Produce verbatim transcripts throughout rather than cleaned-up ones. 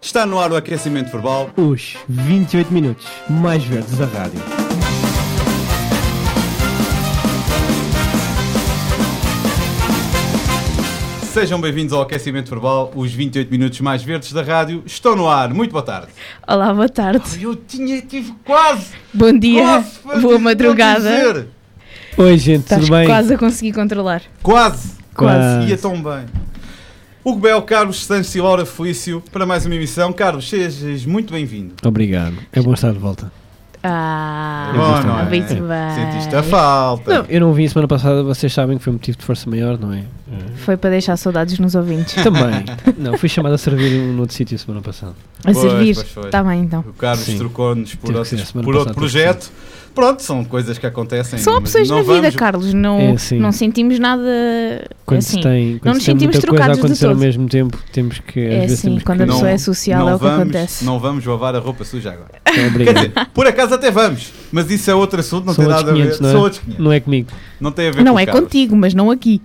Está no ar o aquecimento verbal. Os vinte e oito minutos mais verdes da rádio. Sejam bem-vindos ao aquecimento verbal. Os vinte e oito minutos mais verdes da rádio estão no ar. Muito boa tarde. Olá, boa tarde. Oh, eu tinha, tive quase. Bom dia, quase, boa madrugada. Oi, gente, Estás tudo bem? quase a conseguir controlar. Quase. Quase. Ia tão bem. Hugo Bel, Carlos Santos e Laura Felício para mais uma emissão. Carlos, sejas muito bem-vindo. Obrigado. É bom estar de volta. Ah, É bom, não é? muito bem. Sentiste a falta. Não, eu não vim semana passada, vocês sabem que foi motivo de força maior, não é? Foi para deixar saudades nos ouvintes. Também. Não, fui chamado a servir num outro sítio semana passada. A Pois, servir. pois foi. Está bem, então. O Carlos Sim. trocou-nos por, Teve que outros- ser, semana por outro passada teve que projeto. Pronto, são coisas que acontecem. São mas opções não na vida, vamos- Carlos. Não, É assim. não sentimos nada Quando assim. se tem, quando não nos se tem sentimos muita coisa a trocados de acontecer ao todo. mesmo tempo, temos que, às É vezes assim, temos quando que... a pessoa Não- é social não é o que vamos, acontece. Não vamos lavar a roupa suja agora. É, Quer obrigado. dizer, por acaso até vamos, mas isso é outro assunto, não São tem outros nada a ver. quinhentos, não é? São outros quinhentos. Não é comigo. Não tem a ver Não com o é Carlos. contigo, mas não aqui.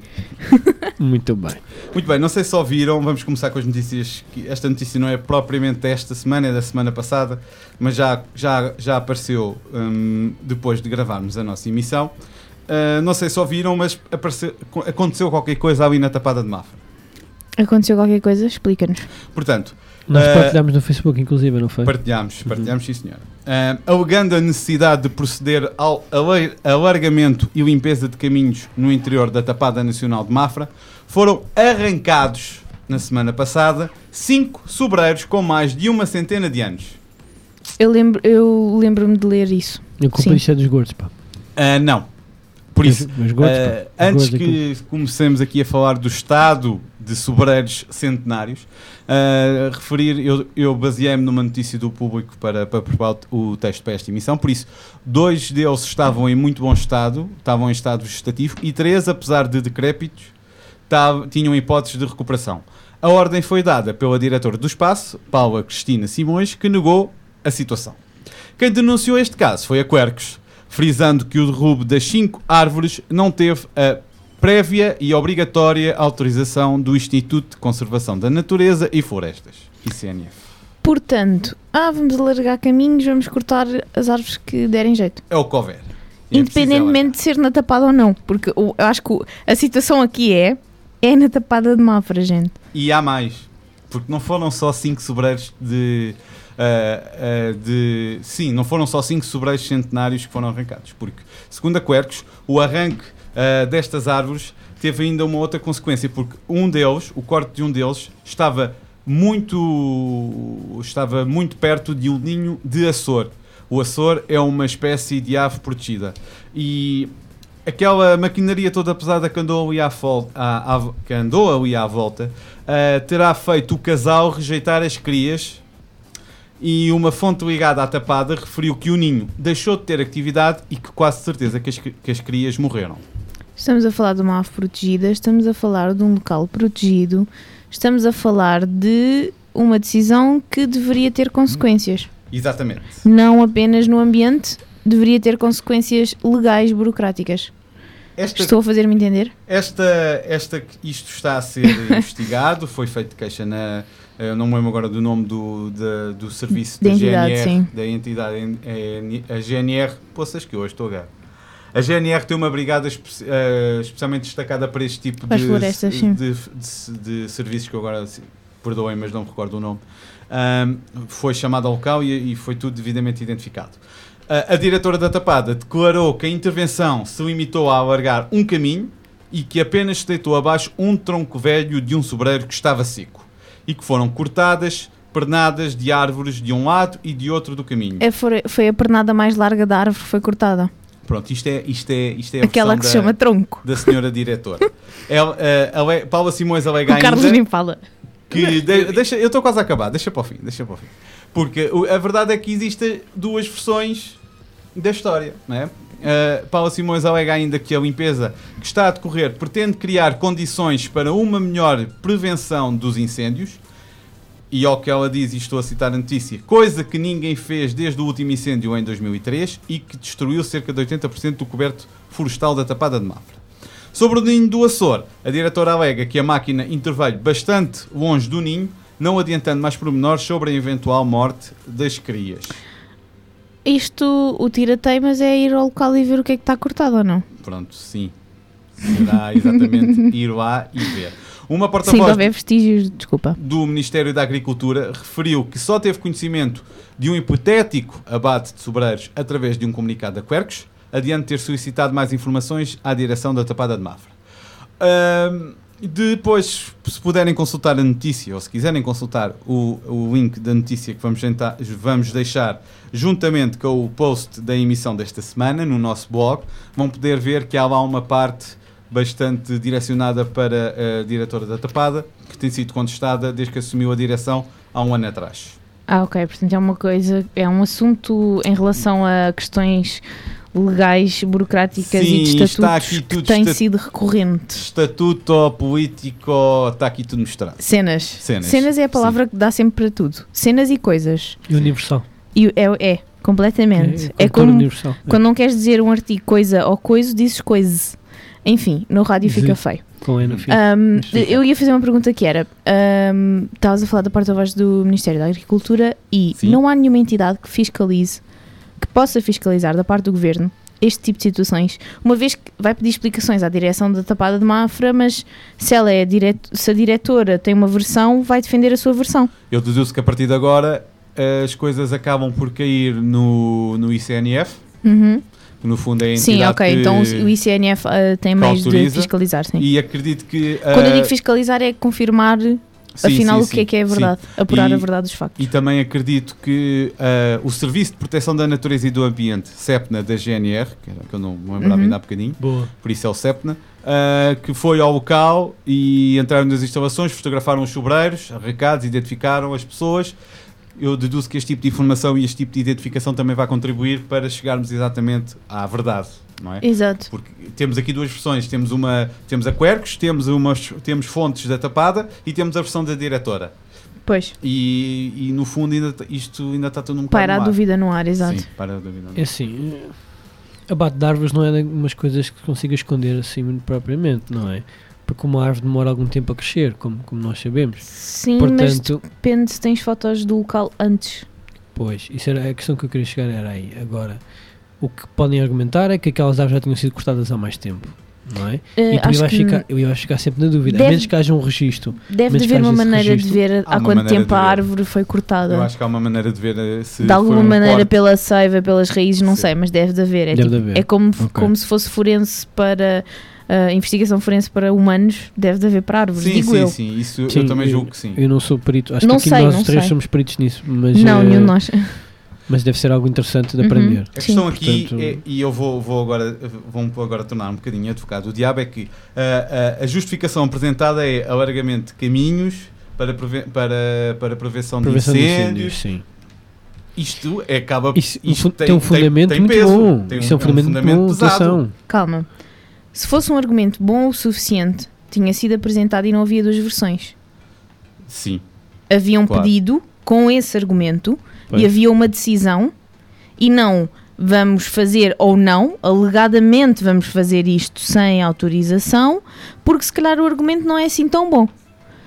Muito bem. Muito bem, não sei se ouviram, vamos começar com as notícias. Que esta notícia não é propriamente desta semana, é da semana passada, mas já, já, já apareceu hum, depois de gravarmos a nossa emissão. Uh, não sei se ouviram, mas apareceu, aconteceu qualquer coisa ali na Tapada de Mafra. Aconteceu qualquer coisa? Explica-nos. Portanto, Nós Eh, partilhámos no Facebook, inclusive, não foi? partilhámos, partilhámos, sim senhora. Uh, alegando a necessidade de proceder ao alar- alargamento e limpeza de caminhos no interior da Tapada Nacional de Mafra, foram arrancados, na semana passada, cinco sobreiros com mais de uma centena de anos. Eu, lembro, eu lembro-me de ler isso. Eu culpo Sim. isto é dos gordos, pá. Uh, não. Por isso, Os gordos, uh, pá. Os antes gordos é que comecemos aqui a falar do estado de sobreiros centenários, uh, referir, eu, eu baseei-me numa notícia do Público para, para preparar o texto para esta emissão, por isso, dois deles estavam em muito bom estado, estavam em estado vegetativo, e três, apesar de decrépitos, tav- tinham hipóteses de recuperação. A ordem foi dada pela diretora do espaço, Paula Cristina Simões, que negou a situação. Quem denunciou este caso foi a Quercus, frisando que o derrubo das cinco árvores não teve a prévia e obrigatória autorização do Instituto de Conservação da Natureza e Florestas, I C N F. Portanto, ah, vamos alargar caminhos, vamos cortar as árvores que derem jeito. É o que houver. E é Independentemente de ser na Tapada ou não. Porque o- eu acho que o- a situação aqui é é na Tapada de Mafra, gente. preciso alargar. E há mais, porque não foram só cinco sobreiros de... Uh, uh, de sim, não foram só cinco sobreiros centenários que foram arrancados, porque, segundo a Quercus, o arranque uh, destas árvores teve ainda uma outra consequência, porque um deles, o corte de um deles, estava muito, estava muito perto de um ninho de açor. O açor é uma espécie de ave protegida. E aquela maquinaria toda pesada que andou ali à, fol- à, à, que andou ali à volta uh, terá feito o casal rejeitar as crias. E uma fonte ligada à Tapada referiu que o ninho deixou de ter atividade e que quase certeza que as, que as crias morreram. Estamos a falar de uma ave protegida, estamos a falar de um local protegido, estamos a falar de uma decisão que deveria ter consequências. Exatamente. Não apenas no ambiente, deveria ter consequências legais, burocráticas. Esta, Estou a fazer-me entender? esta, esta, isto está a ser investigado, foi feito queixa na... Eu não me lembro agora do nome do, da, do serviço Da da entidade, G N R, sim. da entidade, é, a G N R, poças que hoje estou a gar. A G N R tem uma brigada espe- uh, especialmente destacada para este tipo Para as de, florestas, de, sim. de, de, de serviços que eu agora, assim, perdoem, mas não me recordo o nome. Um, foi chamado ao local e, e foi tudo devidamente identificado. Uh, a diretora da Tapada declarou que a intervenção se limitou a alargar um caminho e que apenas se deitou abaixo um tronco velho de um sobreiro que estava seco e que foram cortadas pernadas de árvores de um lado e de outro do caminho. É, foi, foi a pernada mais larga da árvore que foi cortada. Pronto, isto é, isto é, isto é a Aquela que versão se da, chama tronco. da senhora diretora. Ela, uh, ale, Paula Simões alega O Carlos ainda nem fala. que... De, deixa, eu estou quase a acabar, deixa para o fim, deixa para o fim. Porque o, a verdade é que existem duas versões da história, não é? Uh, Paula Simões alega ainda que a limpeza que está a decorrer pretende criar condições para uma melhor prevenção dos incêndios e ao que ela diz, e estou a citar a notícia, coisa que ninguém fez desde o último incêndio em dois mil e três e que destruiu cerca de oitenta por cento do coberto florestal da Tapada de Mafra. Sobre o ninho do Açor, a diretora alega que a máquina interveio bastante longe do ninho não adiantando mais pormenores sobre a eventual morte das crias. Isto, o tira-teimas é ir ao local e ver o que é que está cortado ou não? Pronto, sim. Será exatamente ir lá e ver. Uma Sim, porta-voz de haver vestígios, desculpa. do Ministério da Agricultura referiu que só teve conhecimento de um hipotético abate de sobreiros através de um comunicado da Quercus, adiante de ter solicitado mais informações à direção da Tapada de Mafra. Ahm, depois, se puderem consultar a notícia, ou se quiserem consultar o, o link da notícia que vamos, tentar, vamos deixar juntamente com o post da emissão desta semana no nosso blog, vão poder ver que há lá uma parte bastante direcionada para a diretora da Tapada, que tem sido contestada desde que assumiu a direção há um ano atrás. Ah, ok, portanto é uma coisa, é um assunto em relação a questões legais, burocráticas Sim, e de está estatutos aqui tudo que tem esta- sido recorrente. Estatuto político, está aqui tudo mostrado. Cenas. Cenas, é a palavra que dá sempre para tudo. Cenas e coisas. E universal. E é, é completamente. É, cultura como universal. quando não queres dizer um artigo coisa ou coisa, dizes coisa. Enfim, no rádio fica Sim. feio. Com E no fim. Um, Mas fica. eu ia fazer uma pergunta que era, um, estavas a falar da porta-voz do Ministério da Agricultura e Sim. não há nenhuma entidade que fiscalize, que possa fiscalizar da parte do Governo este tipo de situações, uma vez que vai pedir explicações à direção da Tapada de Mafra, mas se ela é direto, se a diretora tem uma versão, vai defender a sua versão. Eu deduzo que a partir de agora as coisas acabam por cair no, no I C N F, Uhum. que no fundo é a entidade Sim, ok, que, então o I C N F uh, tem que meios de autoriza. fiscalizar, sim. E acredito que... Quando eu ah, digo fiscalizar é confirmar, sim, afinal, sim, o que é que é a sim, verdade, sim. apurar E- a verdade dos factos. E também acredito que ah, o Serviço de Proteção da Natureza e do Ambiente, SEPNA, da G N R, que, era, que eu não me lembrava Uhum. ainda há bocadinho, Boa. por isso é o SEPNA, ah, que foi ao local e entraram nas instalações, fotografaram os sobreiros, recados, identificaram as pessoas. Eu deduzo que este tipo de informação e este tipo de identificação também vai contribuir para chegarmos exatamente à verdade, não é? Exato. Porque temos aqui duas versões, temos, uma, temos a Quercus, temos, umas, temos fontes da Tapada e temos a versão da diretora. Pois, E, e no fundo ainda, t- isto ainda está tudo um bocado paira a no ar. dúvida no ar, exato. Sim, para a dúvida. É assim, eh, abate de árvores não é umas coisas que consiga esconder assim muito propriamente, não é? Porque uma árvore demora algum tempo a crescer, como, como nós sabemos. Sim, mas Portanto, depende se tens fotos do local antes. pois, isso era a questão que eu queria chegar, era aí. Agora, o que podem argumentar é que aquelas árvores já tinham sido cortadas há mais tempo, não é? Eh, E tu acho vais que ficar, eu ia ficar sempre na dúvida, Deve- a menos que haja um registro. deve mas de haver faz uma esse maneira registro. de ver Há há uma quanto maneira tempo de a ver. árvore foi cortada. Eu acho que há uma maneira de ver eh, se De alguma foi um maneira corte. pela seiva, pelas raízes, não Sim. sei, mas deve de haver. É, Deve tipo- de haver. é como, Ok. como se fosse forense para uh, investigação forense para humanos, deve de haver para árvores, Sim, digo sim, eu. sim, isso Sim, eu também eu- julgo que sim. Eu não sou perito, acho Não que aqui sei, nós não os três sei. somos peritos nisso, mas, Não, eh, nenhum de nós. mas deve ser algo interessante de Uhum. aprender. A Sim. questão aqui, Portanto- é, e eu vou, vou agora, vou agora tornar um bocadinho advogado do diabo, é que ah, ah, a justificação apresentada é alargamento de caminhos para, preve, para, para prevenção, Prevenção de de incêndios. incêndos, sim. Isto é, acaba... Isso, no isto fu- tem, um fundamento tem muito peso, bom. tem Isso é um fundamento, muito bom. pesado. Atenção. Calma. Se fosse um argumento bom o suficiente, tinha sido apresentado e não havia duas versões. Sim. Havia um Claro. pedido com esse argumento Pois. e havia uma decisão e não vamos fazer ou não, alegadamente vamos fazer isto sem autorização, porque se calhar o argumento não é assim tão bom.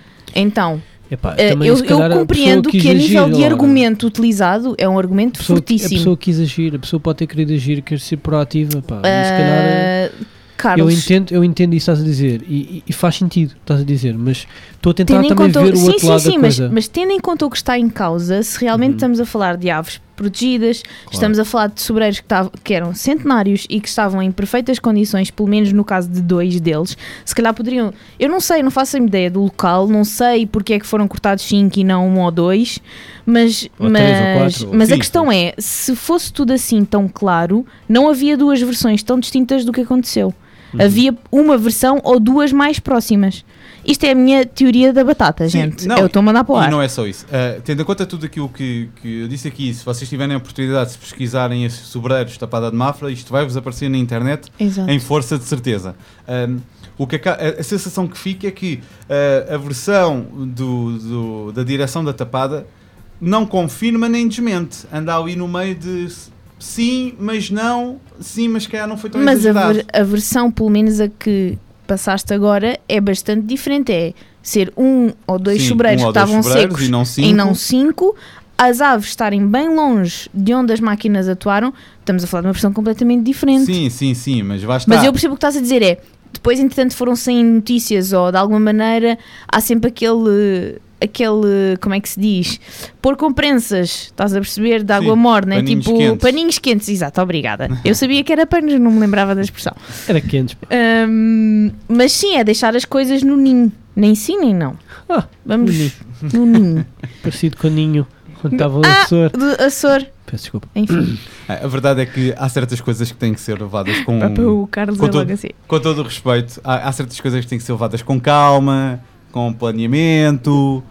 Então, Epá, eh, também, eu, se eu calhar, a compreendo pessoa que a quis nível agir, de ora, argumento utilizado é um argumento a pessoa, a fortíssimo. pessoa quis agir, a pessoa pode ter querido agir, quer ser proativa. Pá, e se calhar, eh, Ah, Carlos, eu entendo, eu entendo isso que estás a dizer e, e- e faz sentido, estás a dizer, mas estou a tentar tendo em também conta, ver o sim, outro sim, lado sim, da mas, coisa. mas tendo em conta o que está em causa, se realmente Uhum. estamos a falar de aves protegidas, estamos a falar de sobreiros que, tavam- que eram centenários e que estavam em perfeitas condições, pelo menos no caso de dois deles, se calhar poderiam, eu não sei, não faço a ideia do local, não sei porque é que foram cortados cinco e não um ou dois, mas, Ou três ou mas, quatro, ou- mas a sim, questão é, se fosse tudo assim tão claro, não havia duas versões tão distintas do que aconteceu. Uhum. Havia uma versão ou duas mais próximas. Isto é a minha teoria da batata, Sim, gente. não, eu estou a mandar para o E ar. não é só isso. Uh, tendo em conta tudo aquilo que, que eu disse aqui, se vocês tiverem a oportunidade de pesquisarem esses sobreiros Tapada de Mafra, isto vai-vos aparecer na internet Exato. em força de certeza. Um, o que a, a, a sensação que fica é que uh, a versão do, do- da direção da Tapada não confirma nem desmente. Anda ali no meio de sim, mas não, sim, mas calhar não foi tão Mas a, exagerado. ver- a versão, pelo menos a que passaste agora é bastante diferente. É ser um ou dois Sim, sobreiros um ou que dois estavam sobreiros secos e não cinco. e não cinco, as aves estarem bem longe de onde as máquinas atuaram. Estamos a falar de uma versão completamente diferente. Sim, sim, sim, mas vai estar. Mas eu percebo o que estás a dizer é, depois entretanto foram sem notícias ou de alguma maneira há sempre aquele, aquele, como é que se diz, pôr com prensas, estás a perceber, de água Sim, morna, paninhos tipo quentes. paninhos quentes, exato, obrigada. Eu sabia que era panos, não me lembrava da expressão. Era quentes. pá. Hum, mas sim, é deixar as coisas no ninho, nem sim nem não. Ah, Vamos ninho. no ninho. Parecido com o Ninho, quando estava o Ah, Açor. de Açor, Peço desculpa. enfim, É, a verdade é que há certas coisas que têm que ser levadas com, para o Carlos com é todo- logo assim. com todo o respeito. Há, há certas coisas que têm que ser levadas com calma, com planeamento,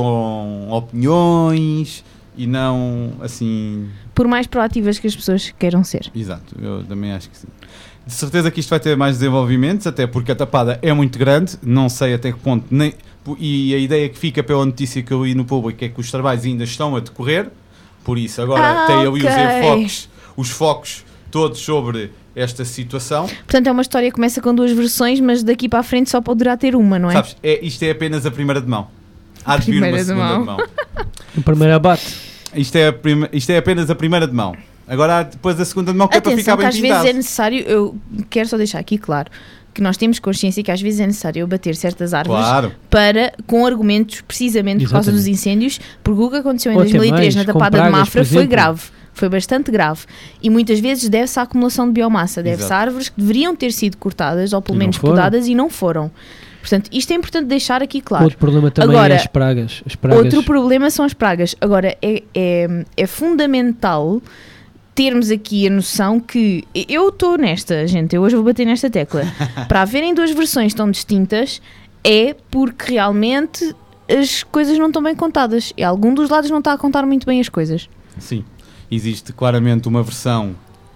com opiniões e não assim. Por mais proativas que as pessoas queiram ser. Exato, eu também acho que sim. De certeza que isto vai ter mais desenvolvimentos, até porque a tapada é muito grande, não sei até que ponto, nem, e a ideia que fica pela notícia que eu li no público é que os trabalhos ainda estão a decorrer, por isso agora Ah, tem ali ok. os enfoques, os focos todos sobre esta situação. Portanto, é uma história que começa com duas versões, mas daqui para a frente só poderá ter uma, não é? Sabes, é, isto é apenas a primeira de mão. Há de vir uma Primeira de segunda mão. de mão. O primeiro abate. Isto é, a prima, isto é apenas a primeira de mão. Agora há depois a segunda de mão que é para ficar Atenção, que bem às pintado. vezes é necessário, eu quero só deixar aqui claro, que nós temos consciência que às vezes é necessário bater certas árvores Claro. para, com argumentos precisamente por causa Exatamente. dos incêndios, porque o que aconteceu em Ou até dois mil e três mais, na com tapada de pragas, Mafra por foi exemplo. grave. Foi bastante grave. E muitas vezes deve-se à acumulação de biomassa, deve-se Exato. a árvores que deveriam ter sido cortadas ou pelo E não menos foram. podadas e não foram. Portanto, isto é importante deixar aqui claro. Outro problema também Agora, é as pragas. As pragas. Outro problema são as pragas. Agora, é, é, é fundamental termos aqui a noção que eu estou nesta, gente, eu hoje vou bater nesta tecla. Para haverem duas versões tão distintas é porque realmente as coisas não estão bem contadas. E algum dos lados não está a contar muito bem as coisas. Sim, existe claramente uma versão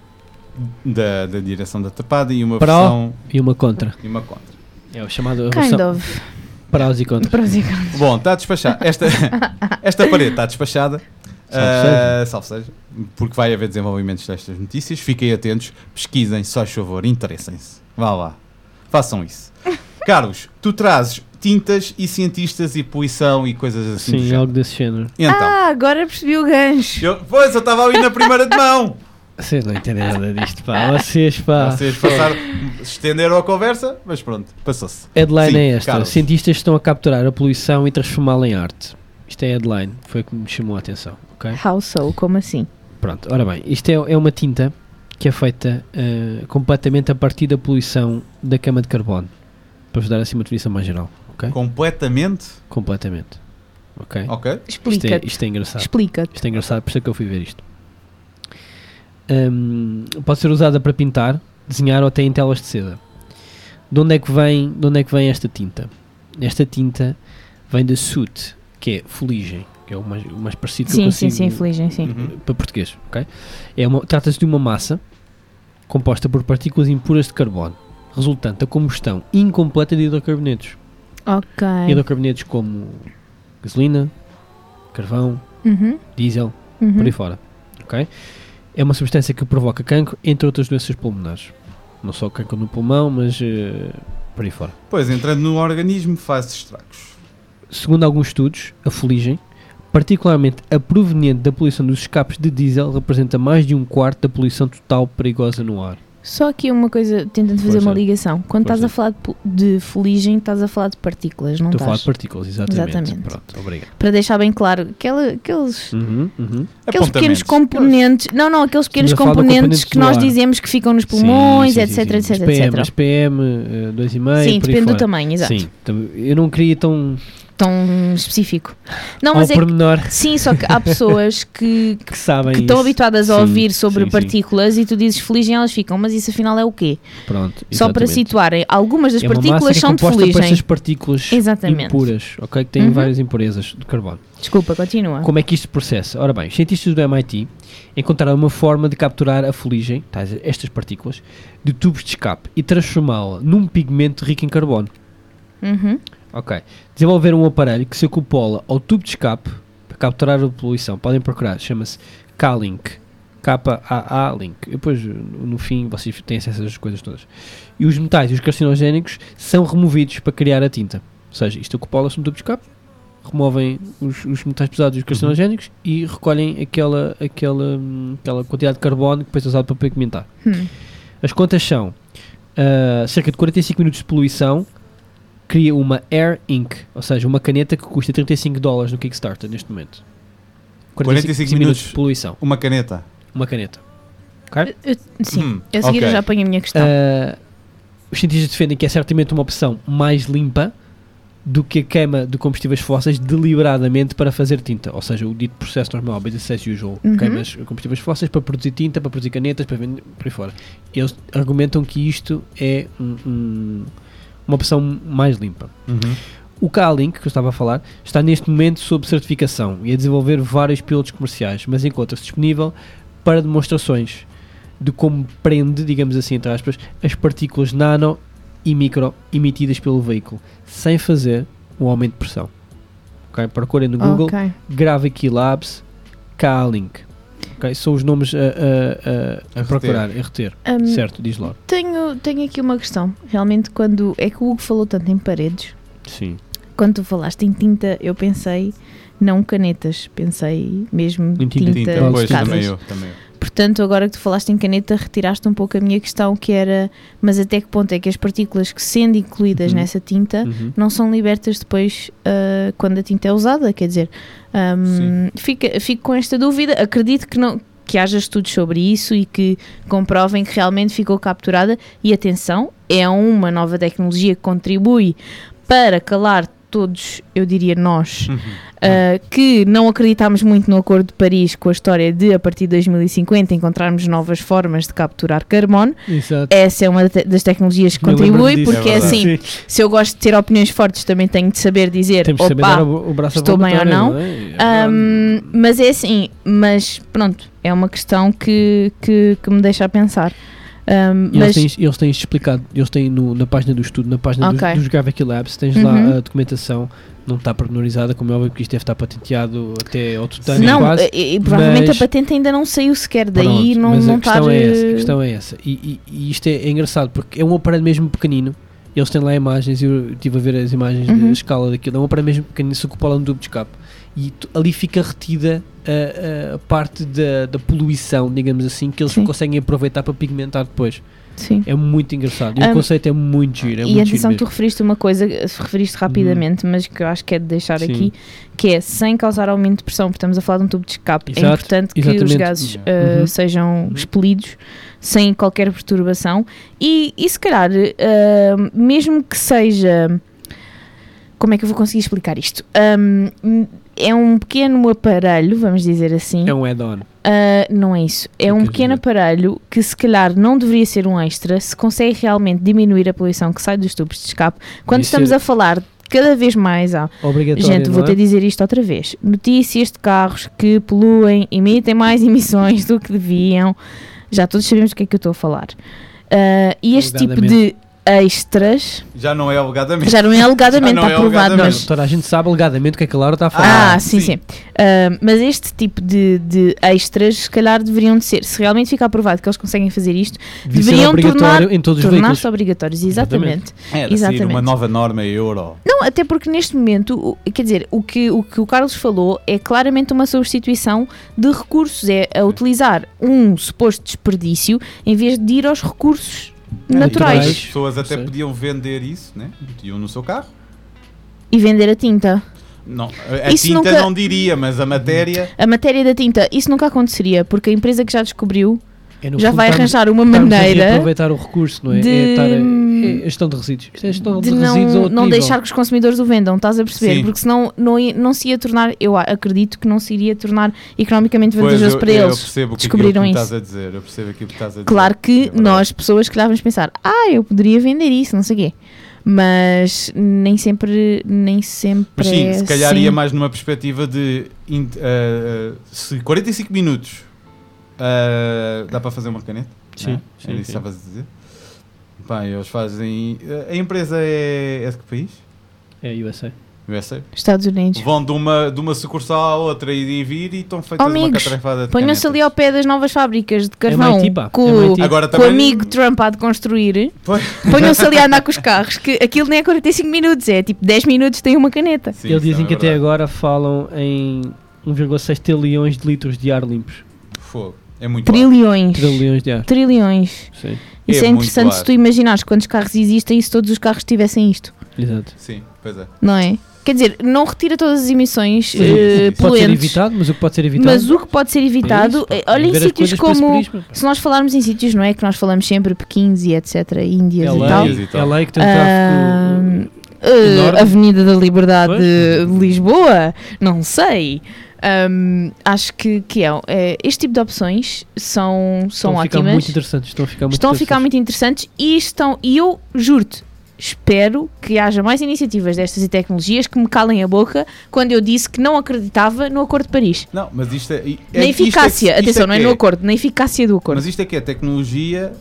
da, da direção da tapada e uma Pró. versão E uma contra. e uma contra. É o chamado Kind versão of. prós e contras. Prós e contras. Bom, está despachada. Esta, esta parede está despachada. Salve Ah, salve seja. Porque vai haver desenvolvimentos destas notícias. Fiquem atentos, pesquisem, só a favor, interessem-se. Vá lá, façam isso. Carlos, tu trazes tintas e cientistas e poluição e coisas assim. do Sim, género. algo desse género. Então, Ah, agora percebi o gancho. eu, pois eu estava ali na primeira de mão. Vocês não entendem nada disto, pá. Vocês, pá. Vocês passaram, estenderam a conversa, mas pronto, passou-se. Headline Sim, é esta. Carlos. Cientistas estão a capturar a poluição e transformá-la em arte. Isto é a headline. Foi o que me chamou a atenção. Ok? How so? Como assim? Pronto. Ora bem, isto é, é uma tinta que é feita eh, completamente a partir da poluição da cama de carbono. Para vos dar assim uma definição mais geral. Ok? Completamente. Completamente. Ok? Ok. Isto é, Explica-te. isto é engraçado. Explica-te. Isto é engraçado, por isso é que eu fui ver isto. Hum, pode ser usada para pintar, desenhar ou até em telas de seda. De onde é que vem, de onde é que vem esta tinta? Esta tinta vem da soot, que é fuligem, que é o mais, o mais parecido que eu Sim, consigo sim, sim, feligem, sim. Uhum. para português. Ok? É uma, trata-se de uma massa composta por partículas impuras de carbono, resultante da combustão incompleta de hidrocarbonetos. Ok. Hidrocarbonetos como gasolina, carvão, Uhum, diesel, uhum. por aí fora. Ok? É uma substância que provoca cancro, entre outras doenças pulmonares. Não só cancro no pulmão, mas eh, por aí fora. Pois, entrando no organismo faz estragos. Segundo alguns estudos, a fuligem, particularmente a proveniente da poluição dos escapes de diesel, representa mais de um quarto da poluição total perigosa no ar. Só aqui uma coisa, tentando fazer Força. uma ligação. Quando Força. estás a falar de, pu- de fuligem, estás a falar de partículas, não Estou a falar de estás? partículas, exatamente. Exatamente. Pronto, obrigado. Para deixar bem claro, aquela, aqueles, Uhum, uhum. aqueles pequenos Apontamentos. componentes, não, não, aqueles pequenos Estamos a falar de componentes componentes que nós do ar. dizemos que ficam nos pulmões, Sim, sim, sim, etc, sim. etc, As P M, etc. as P M, eh, dois vírgula cinco, Sim, por aí depende do fora. tamanho, exato. Sim, tam- eu não queria tão Tão específico. Não, ao mas é que, pormenor sim, só que há pessoas que, que sabem que estão isso. habituadas a Sim, ouvir sobre sim, sim. partículas e tu dizes fuligem, elas ficam, mas isso afinal é o quê? Pronto, Só para exatamente. situarem, algumas das É uma massa partículas que é são de composta por fuligem. essas partículas Exatamente. impuras, ok? Que têm Uhum. várias impurezas de carbono. Desculpa, continua. Como é que isto se processa? Ora bem, os cientistas do M I T encontraram uma forma de capturar a fuligem, tá, estas partículas, de tubos de escape e transformá-la num pigmento rico em carbono. Uhum. Ok. Desenvolveram um aparelho que se acopla ao tubo de escape para capturar a poluição. Podem procurar, chama-se K-Link. K A A Link. Depois, no fim, vocês têm acesso a essas coisas todas. E os metais e os carcinogénicos são removidos para criar a tinta. Ou seja, isto acopola-se no tubo de escape, removem os, os metais pesados e os carcinogénicos uhum. e recolhem aquela, aquela, aquela quantidade de carbono que depois é usado para pigmentar. Hum. As contas são uh, cerca de quarenta e cinco minutos de poluição, cria uma Air Ink, ou seja, uma caneta que custa trinta e cinco dólares no Kickstarter neste momento. quarenta e cinco minutos de poluição. Uma caneta. Uma caneta. Okay? Eu, sim, hum, a seguir okay. eu já ponho a minha questão. Uh, os cientistas defendem que é certamente uma opção mais limpa do que a queima de combustíveis fósseis deliberadamente para fazer tinta, ou seja, o dito processo normal, business as usual, uhum. queimas combustíveis fósseis para produzir tinta, para produzir canetas, para vender por aí fora. Eles argumentam que isto é um, um, uma opção mais limpa. Uhum. O K-Link, que eu estava a falar, está neste momento sob certificação e a desenvolver vários pilotos comerciais, mas encontra-se disponível para demonstrações de como prende, digamos assim, entre aspas, as partículas nano e micro emitidas pelo veículo, sem fazer um aumento de pressão. Okay? Procurem no Google okay. Gravity Labs K-Link. Okay? São os nomes a, a, a, a procurar, a reter. Um, certo, diz lá. Tenho, tenho aqui uma questão. Realmente, quando é que o Hugo falou tanto em paredes, sim. quando tu falaste em tinta, eu pensei não canetas, pensei mesmo em tinta, tinta tinta. Pois, casas. também eu, também eu. Portanto, agora que tu falaste em caneta, retiraste um pouco a minha questão, que era, mas até que ponto é que as partículas que sendo incluídas uhum. nessa tinta uhum. não são libertas depois uh, quando a tinta é usada? Quer dizer, um, fica, fico com esta dúvida, acredito que não que haja estudos sobre isso e que comprovem que realmente ficou capturada, e atenção, é uma nova tecnologia que contribui para calar todos, eu diria nós, uhum. uh, que não acreditámos muito no Acordo de Paris com a história de, a partir de dois mil e cinquenta, encontrarmos novas formas de capturar carbono. Exato. Essa é uma das tecnologias que Me contribui, porque é assim, se eu gosto de ter opiniões fortes, também tenho de saber dizer, Temos de saber opa, dar o, o braço estou bem ou não. É? Um, mas é assim, mas pronto, é uma questão que, que, que me deixa a pensar. Um, E mas eles, têm, eles têm isto explicado, eles têm no, na página do estudo, na página okay. dos, dos Gravity Labs, tens uhum. lá a documentação, não está pormenorizada, como é óbvio, porque isto deve estar patenteado até ao tutano. não, quase, e, e provavelmente mas, a patente ainda não saiu sequer, daí pronto, não, mas não a estar... questão é essa, a questão é essa. E, e, e isto é, é engraçado, porque é um aparelho mesmo pequenino, eles têm lá imagens, eu estive a ver as imagens uhum. da escala daquilo, é um aparelho mesmo pequenino, se ocupa lá no tubo de escape, e tu, ali fica retida a, a parte da, da poluição, digamos assim, que eles Sim. conseguem aproveitar para pigmentar depois. Sim. É muito engraçado. E Um, o conceito é muito giro. É e muito atenção, giro tu referiste uma coisa, referiste rapidamente, mas que eu acho que é de deixar Sim. aqui, que é sem causar aumento de pressão, porque estamos a falar de um tubo de escape. Exato, é importante que exatamente. os gases uh, Uhum. sejam expelidos sem qualquer perturbação. E, e se calhar, uh, mesmo que seja... Como é que eu vou conseguir explicar isto? Um, é um pequeno aparelho, vamos dizer assim. É um add-on. Uh, não é isso. É O que um queres pequeno dizer? aparelho que se calhar não deveria ser um extra, se consegue realmente diminuir a poluição que sai dos tubos de escape. Quando Devia estamos ser a falar cada vez mais, ah, Obrigatório, gente, vou não é? ter de dizer isto outra vez, notícias de carros que poluem, emitem mais emissões do que deviam, já todos sabemos do que é que eu estou a falar. Uh, e este tipo de extras Já não é alegadamente. já não é alegadamente, Já não está é provado alegadamente. hoje. Toda a gente sabe alegadamente o que é que a Laura está a falar. Ah, sim, sim. sim. Uh, mas este tipo de, de extras, se calhar, deveriam de ser, se realmente ficar provado que eles conseguem fazer isto, Devia ser deveriam obrigatório tornar- em todos os tornar-se veículos. obrigatórios, exatamente. É, de sair Exatamente. uma nova norma euro. Não, até porque neste momento, o- quer dizer, o que, o que o Carlos falou é claramente uma substituição de recursos, é a utilizar um suposto desperdício em vez de ir aos recursos naturais naturais. As pessoas até Sei. podiam vender isso, né? Metiam no seu carro. e vender a tinta. Não, a Isso tinta nunca- não diria, mas a matéria. A matéria da tinta, isso nunca aconteceria, porque a empresa que já descobriu É, no já fundo, vai estamos- arranjar uma estamos a maneira reaproveitar o recurso, não é? de- É, estar a, é a gestão de resíduos. Isto é a gestão de, de resíduos a não, outro não nível. deixar que os consumidores o vendam, estás a perceber? Sim. Porque senão não, ia- não se ia tornar, eu a- acredito que não se iria tornar economicamente Pois, vantajoso eu, para eu eles. percebo o que, descobriram aquilo que isso. estás a dizer. Eu percebo aquilo que estás a dizer. Claro que É verdade. nós, pessoas, que vamos pensar, ah, eu poderia vender isso, não sei o quê. Mas nem sempre, nem sempre Mas sim, é se calhar assim. ia mais numa perspectiva de in- uh, se quarenta e cinco minutos uh, dá para fazer uma caneta. Sim, não é? sim, Era isso que sim. estavas a dizer. Pá, eles fazem. A empresa é, é de que país? É U S A. U S A. Estados Unidos. Vão de uma, de uma sucursal à outra e de vir e estão feitas Oh, uma amigos, catrefada de ponham-se ali ao pé das novas fábricas de carvão M I T, pá. com, M I T. Agora com o também- amigo Trump há de construir. Pois. Ponham-se ali a andar com os carros, que aquilo nem é quarenta e cinco minutos, é tipo dez minutos tem uma caneta. Sim, Eles isso dizem é que até verdade. agora falam em um vírgula seis trilhões de litros de ar limpos. Fogo. É muito alto. Trilhões. Trilhões de ar. Trilhões. Sim, Isso É é, muito interessante se ar. tu imaginares quantos carros existem e se todos os carros tivessem isto, exato. Sim, pois é. não é? Quer dizer, não retira todas as emissões Sim, eh, pode ser poluentes, evitado, mas o que pode ser evitado. mas o que pode ser evitado, é isso, pá. eh, olha em Ver as sítios coisas por esse como, prisma, pá. se nós falarmos em sítios, não é, que nós falamos sempre Pequins e etc, Índias e tal, L A, e tal. L A que tem um Ahm, tráfego eh, enorme. Avenida da Liberdade Pois. de Lisboa, não sei. Ahm, acho que, que é, é, este tipo de opções são, são estão a ficar ótimas, muito interessantes. Estão a ficar muito estão a ficar interessantes. muito interessantes e estão, e eu juro-te, espero que haja mais iniciativas destas e tecnologias que me calem a boca quando eu disse que não acreditava no Acordo de Paris. Não, mas isto é... é Na isto é que- eficácia, isto atenção, não é que no acordo, na eficácia do acordo. Mas isto é que é tecnologia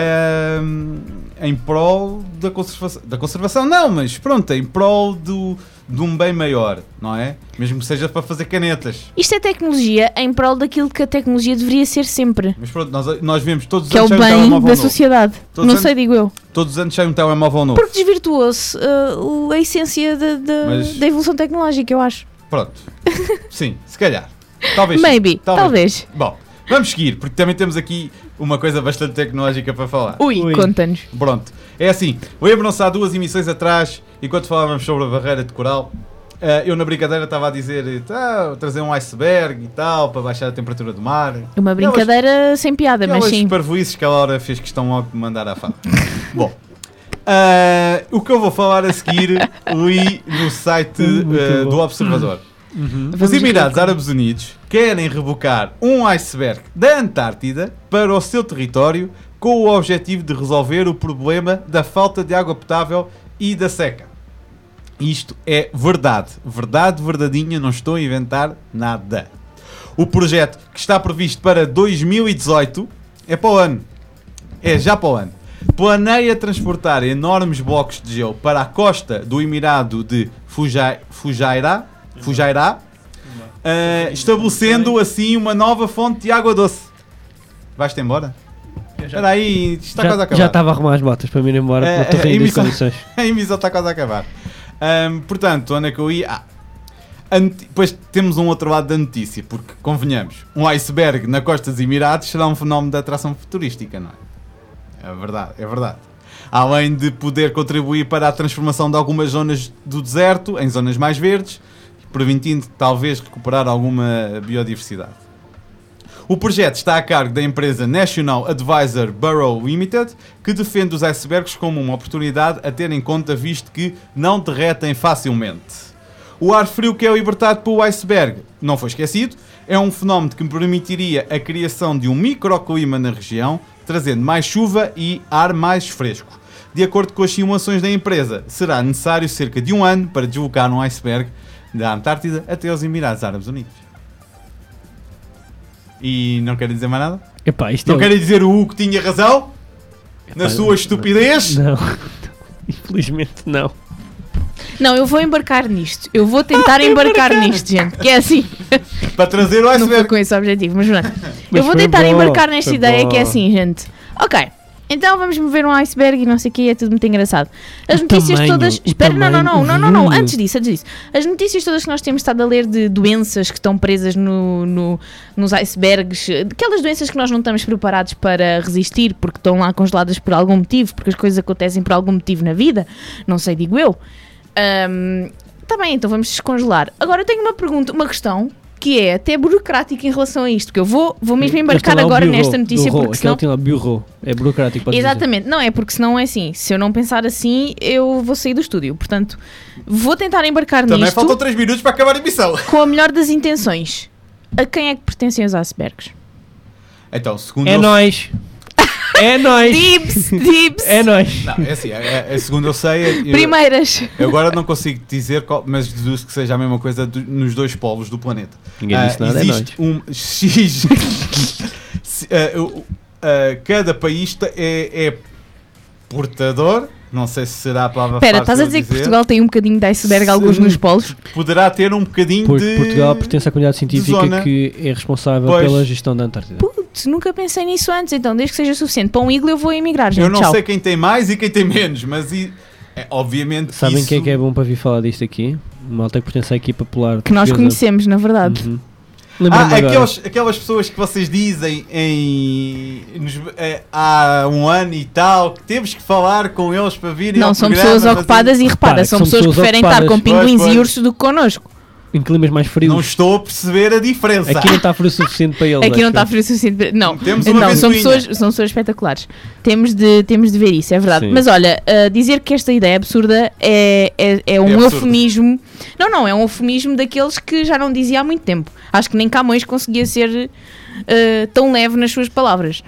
ahm, em prol da conservação. Da conservação não, mas pronto, em prol do, de um bem maior, não é? Mesmo que seja para fazer canetas. Isto é tecnologia em prol daquilo que a tecnologia deveria ser sempre, Mas pronto, nós, nós vemos todos os que é o anos sai um bem telemóvel da novo. sociedade. Todos Não anos- sei, digo eu. Todos os anos sai um telemóvel novo. Porque desvirtuou-se uh, o- a essência da, da, Mas- da evolução tecnológica, eu acho. Pronto. Sim, se calhar. Talvez. sim. Maybe, talvez. Bom, vamos seguir, porque também temos aqui uma coisa bastante tecnológica para falar. Ui, Ui. conta-nos. Pronto, é assim, lembram-se há duas emissões atrás, enquanto falávamos sobre a barreira de coral, eh, eu na brincadeira estava a dizer, ah, trazer um iceberg e tal, para baixar a temperatura do mar. Uma brincadeira sem piada, mas Aquelas sim. parvoíces que a Laura fez questão logo de mandar à fala. Bom, eh, o que eu vou falar a seguir, li no site Muito eh, bom. do Observador. Uhum. Os Vamos Emirados ver. Árabes Unidos querem rebocar um iceberg da Antártida para o seu território com o objetivo de resolver o problema da falta de água potável e da seca. Isto é verdade. Verdade, verdadeinha, não estou a inventar nada. O projeto, que está previsto para dois mil e dezoito, é para o ano. É já para o ano. Planeia transportar enormes blocos de gelo para a costa do Emirado de Fujai- Fujairah, Fujairah, ah, estabelecendo assim uma nova fonte de água doce. Vais-te embora? Espera aí, isto está quase a Já, acabar. já estava a arrumar as botas para me ir embora, É, não estou a rindo das emissão- condições. A emissão está quase a acabar. Ahm, portanto, onde é que eu ia? Ah, a noti- depois temos um outro lado da notícia, porque, convenhamos, um iceberg na costa dos Emirados será um fenómeno de atração turística, não é? É verdade, é verdade. Além de poder contribuir para a transformação de algumas zonas do deserto em zonas mais verdes, permitindo talvez recuperar alguma biodiversidade. O projeto está a cargo da empresa National Advisor Bureau Limited, que defende os icebergs como uma oportunidade a ter em conta, visto que não derretem facilmente. O ar frio que é libertado pelo iceberg, não foi esquecido, é um fenómeno que permitiria a criação de um microclima na região, trazendo mais chuva e ar mais fresco. De acordo com as simulações da empresa, será necessário cerca de um ano para deslocar um iceberg da Antártida até os Emirados Árabes Unidos. E não querem dizer mais nada? Epá, isto Não é o- querem dizer o Hugo tinha razão? Na Epá, sua estupidez? Não, infelizmente não. Não, eu vou embarcar nisto. Eu vou tentar embarcar nisto, gente. Que é assim. Para trazer o Não foi iceberg. com esse objetivo, mas pronto. Mas Eu vou foi tentar bom, embarcar nesta foi ideia bom. que é assim, gente. Ok. Então vamos mover um iceberg e não sei o que, é tudo muito engraçado. As O notícias tamanho, todas. o Espera, não, não, não, tamanho, não, o não, não. volume. Antes disso, antes disso. As notícias todas que nós temos estado a ler de doenças que estão presas no, no- nos icebergs, aquelas doenças que nós não estamos preparados para resistir porque estão lá congeladas por algum motivo, porque as coisas acontecem por algum motivo na vida, não sei, digo eu. Está bem, então vamos descongelar. Agora eu tenho uma pergunta, uma questão que é até burocrática em relação a isto, porque eu vou, vou mesmo embarcar Eles têm lá o agora bureau, nesta notícia bureau, porque senão. aquele tem lá bureau, é burocrático, pode dizer. Exatamente, não é porque senão é assim, se eu não pensar assim, eu vou sair do estúdio. Portanto, vou tentar embarcar Também nisto faltam três minutos para acabar a emissão. com a melhor das intenções. A quem é que pertencem os icebergs? Então, segundo É eu... nós. É nós. Dips, dips, É nós. Não, é assim, é, é, segundo eu sei... Eu, primeiras. eu agora não consigo dizer, qual, mas deduzo que seja a mesma coisa do- nos dois polos do planeta. Ninguém Ah, disse nada, é existe um X... se- ah, o- ah, cada país te- é, é portador Não sei se será a palavra Espera, fácil estás a dizer que dizer. Portugal tem um bocadinho de iceberg, Se- alguns nos polos? Poderá ter um bocadinho Porque de... Portugal pertence à comunidade científica zona. que é responsável Pois. pela gestão da Antártida. Putz, nunca pensei nisso antes, então desde que seja suficiente para um iglo eu vou emigrar, gente. Eu não Tchau. sei quem tem mais e quem tem menos, mas i- é, obviamente que Sabem isso... quem é que é bom para vir falar disto aqui? Malta que pertence à equipa polar. Que nós portuguesa. conhecemos, na verdade. Uhum. Ah, Lembrando agora. aquelas, aquelas pessoas que vocês dizem em, nos- eh, há um ano e tal, que temos que falar com eles para virem Não, ao são programa, pessoas mas ocupadas e repara, Repara, são são pessoas que pessoas preferem estar com ocupadas. pinguins Pois, e pois. ursos do que connosco. Em climas mais frios. não estou a perceber a diferença. Aqui não está frio o suficiente para eles. Aqui não acho está eu. frio o suficiente. para- Não, Temos uma não são, ventoinha. pessoas, são pessoas espetaculares. Temos de, temos de ver isso, é verdade. Sim. Mas olha, uh, dizer que esta ideia é absurda é, é, é um É absurdo. eufemismo. Não, não, é um eufemismo daqueles que já não dizia há muito tempo. Acho que nem Camões conseguia ser uh, tão leve nas suas palavras.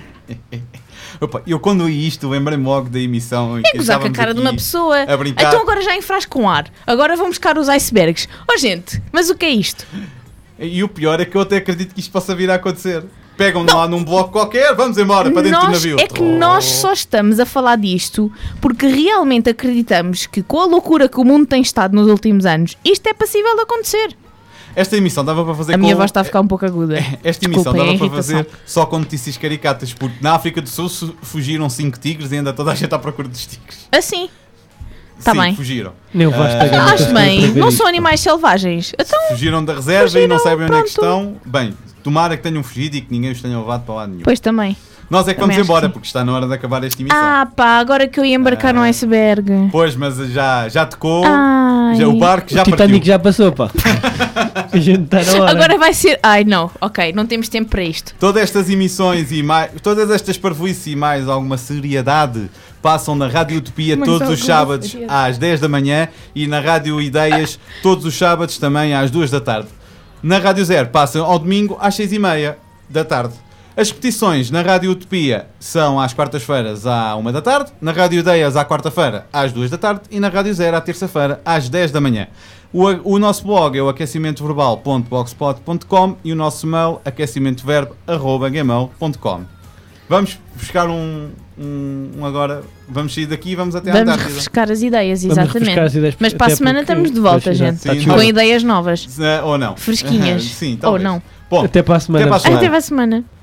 Opa, eu quando li isto lembrei-me logo da emissão em É que gozar com a estávamos cara de aqui uma pessoa. a brincar. Então agora já enfrasco com ar. Agora vão buscar os icebergs. Oh gente, mas o que é isto? E o pior é que eu até acredito que isto possa vir a acontecer. Pegam-me lá num bloco qualquer, vamos embora para dentro do Nós- navio. é que nós só estamos a falar disto porque realmente acreditamos que com a loucura que o mundo tem estado nos últimos anos, isto é passível de acontecer. Esta emissão dava para fazer A com... minha voz está a ficar um pouco aguda. Esta emissão Desculpem a dava para irritação. fazer só com notícias caricatas, porque na África do Sul su- fugiram cinco tigres e ainda toda a gente à procura dos tigres. Assim. Tá Sim, bem. fugiram. Nem o Vasco da Ah, Gama Acho conseguiu bem, prever não isto. são animais selvagens. Então, Fugiram da reserva e não Fugiram, sabem onde é que pronto. estão. Bem, tomara que tenham fugido e que ninguém os tenha levado para lá nenhum. pois também. Nós é que também vamos acho embora, que sim. porque está na hora de acabar esta emissão. Ah pá, agora que eu ia embarcar no Ah. iceberg. Pois, mas já, já tocou, Ai. já, o barco já O Titanic partiu. já passou, pá. A gente está na hora. Agora vai ser. Ai não, ok, não temos tempo para isto. Todas estas emissões e mais, todas estas parvoíces e mais alguma seriedade passam na Rádio Utopia Mas todos os alguma sábados seriedade. às dez da manhã e na Rádio Ideias todos os sábados também às duas da tarde. Na Rádio Zero passam ao domingo às seis e meia da tarde. As repetições na Rádio Utopia são às quartas-feiras à uma da tarde, na Rádio Ideias à quarta-feira às duas da tarde e na Rádio Zero à terça-feira às dez da manhã. O, o nosso blog é o aquecimento verbal ponto blogspot ponto com e o nosso mail aquecimentoverbo arroba gmail ponto com. Vamos buscar um, um, um agora, vamos sair daqui e vamos até à Vamos Antártida. refrescar as ideias, Vamos refrescar exatamente. as ideias, Mas para a até semana porque- estamos de volta, Pois, gente. exato, está Sim, Com chovendo. ideias novas. Se- Ou não. Fresquinhas. Sim, Ou talvez. não. Bom, Até para a semana. Até para a pessoal. Até para a semana.